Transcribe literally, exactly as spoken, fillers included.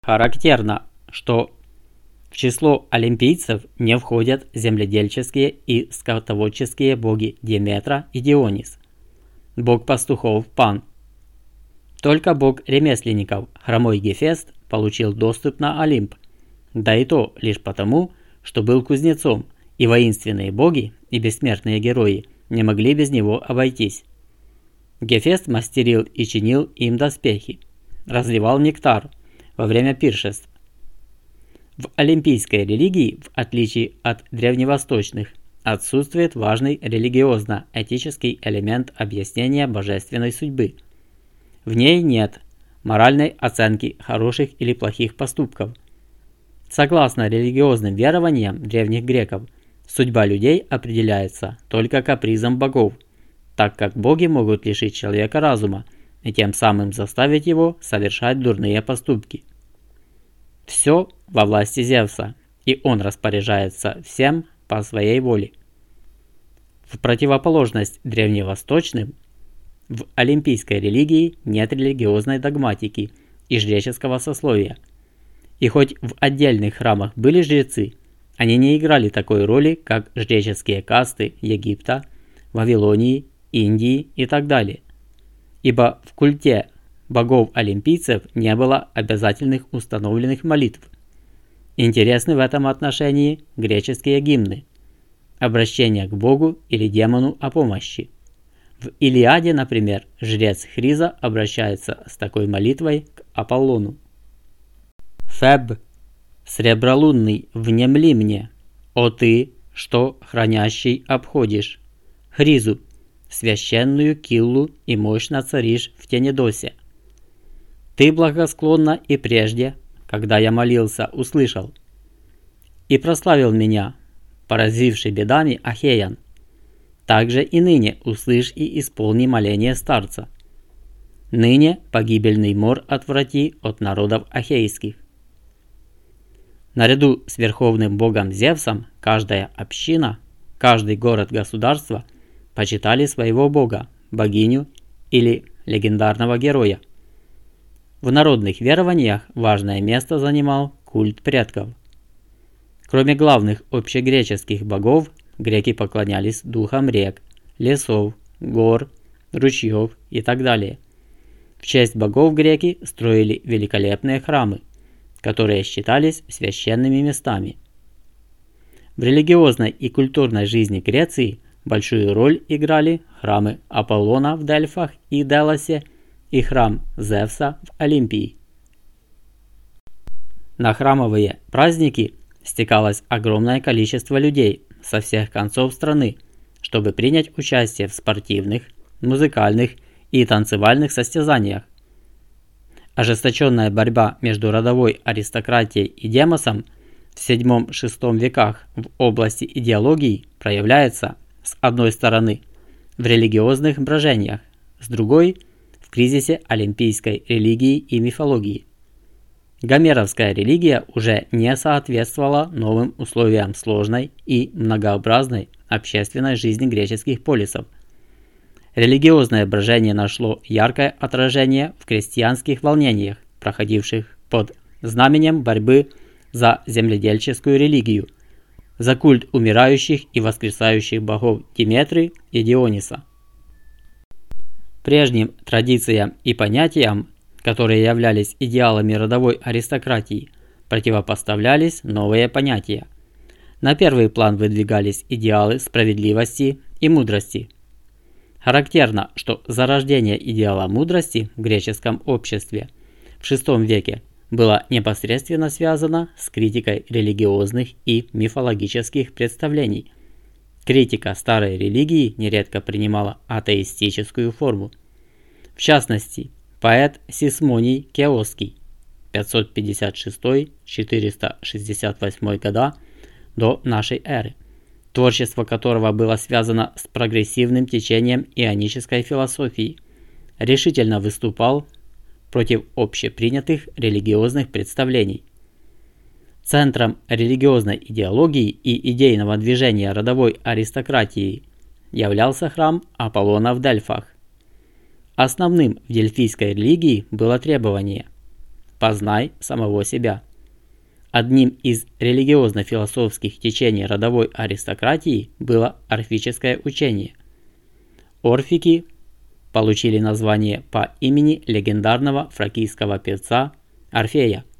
Характерно, что в число олимпийцев не входят земледельческие и скотоводческие боги Деметра и Дионис, бог пастухов Пан. Только бог ремесленников, хромой Гефест, получил доступ на Олимп, да и то лишь потому, что был кузнецом, и воинственные боги и бессмертные герои не могли без него обойтись. Гефест мастерил и чинил им доспехи, разливал нектар во время пиршеств. В олимпийской религии, в отличие от древневосточных, отсутствует важный религиозно-этический элемент объяснения божественной судьбы. В ней нет моральной оценки хороших или плохих поступков. Согласно религиозным верованиям древних греков, судьба людей определяется только капризом богов, так как боги могут лишить человека разума и тем самым заставить его совершать дурные поступки. Все во власти Зевса, и он распоряжается всем по своей воле. В противоположность древневосточным, в олимпийской религии нет религиозной догматики и жреческого сословия. И хоть в отдельных храмах были жрецы, они не играли такой роли, как жреческие касты Египта, Вавилонии, Индии и так далее. Ибо в культе богов-олимпийцев не было обязательных установленных молитв. Интересны в этом отношении греческие гимны, обращение к богу или демону о помощи. В Илиаде, например, жрец Хриза обращается с такой молитвой к Аполлону. «Феб, сребролунный, внемли мне, о ты, что хранящий обходишь, Хризу, священную Киллу и мощно царишь в Тенедосе. Ты благосклонно и прежде, когда я молился, услышал, и прославил меня, поразивший бедами Ахеян. Также и ныне услышь и исполни моление старца. Ныне погибельный мор отврати от народов ахейских». Наряду с верховным богом Зевсом каждая община, каждый город-государство почитали своего бога, богиню или легендарного героя. В народных верованиях важное место занимал культ предков. Кроме главных общегреческих богов, греки поклонялись духам рек, лесов, гор, ручьев и так далее. В честь богов греки строили великолепные храмы, которые считались священными местами. В религиозной и культурной жизни Греции большую роль играли храмы Аполлона в Дельфах и Делосе и храм Зевса в Олимпии. На храмовые праздники стекалось огромное количество людей со всех концов страны, чтобы принять участие в спортивных, музыкальных и танцевальных состязаниях. Ожесточенная борьба между родовой аристократией и демосом в седьмом-шестом веках в области идеологии проявляется, с одной стороны, в религиозных брожениях, с другой – в кризисе олимпийской религии и мифологии. Гомеровская религия уже не соответствовала новым условиям сложной и многообразной общественной жизни греческих полисов. Религиозное брожение нашло яркое отражение в крестьянских волнениях, проходивших под знаменем борьбы за земледельческую религию, за культ умирающих и воскресающих богов Деметры и Диониса. Прежним традициям и понятиям, которые являлись идеалами родовой аристократии, противопоставлялись новые понятия. На первый план выдвигались идеалы справедливости и мудрости. Характерно, что зарождение идеала мудрости в греческом обществе в шестом веке было непосредственно связано с критикой религиозных и мифологических представлений. Критика старой религии нередко принимала атеистическую форму. В частности, поэт Сисмоний Кеоский пятьсот пятьдесят шестой — четыреста шестьдесят восьмой года до нашей эры, творчество которого было связано с прогрессивным течением ионической философии, решительно выступал против общепринятых религиозных представлений. Центром религиозной идеологии и идейного движения родовой аристократии являлся храм Аполлона в Дельфах. Основным в дельфийской религии было требование «Познай самого себя». Одним из религиозно-философских течений родовой аристократии было орфическое учение. Орфики получили название по имени легендарного фракийского певца Орфея.